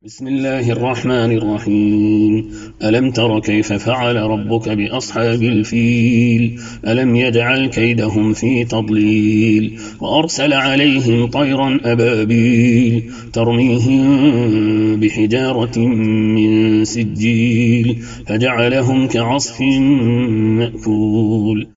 بسم الله الرحمن الرحيم. ألم تر كيف فعل ربك بأصحاب الفيل؟ ألم يجعل كيدهم في تضليل وأرسل عليهم طيرا أبابيل ترميهم بحجارة من سجيل فجعلهم كعصف مأكول.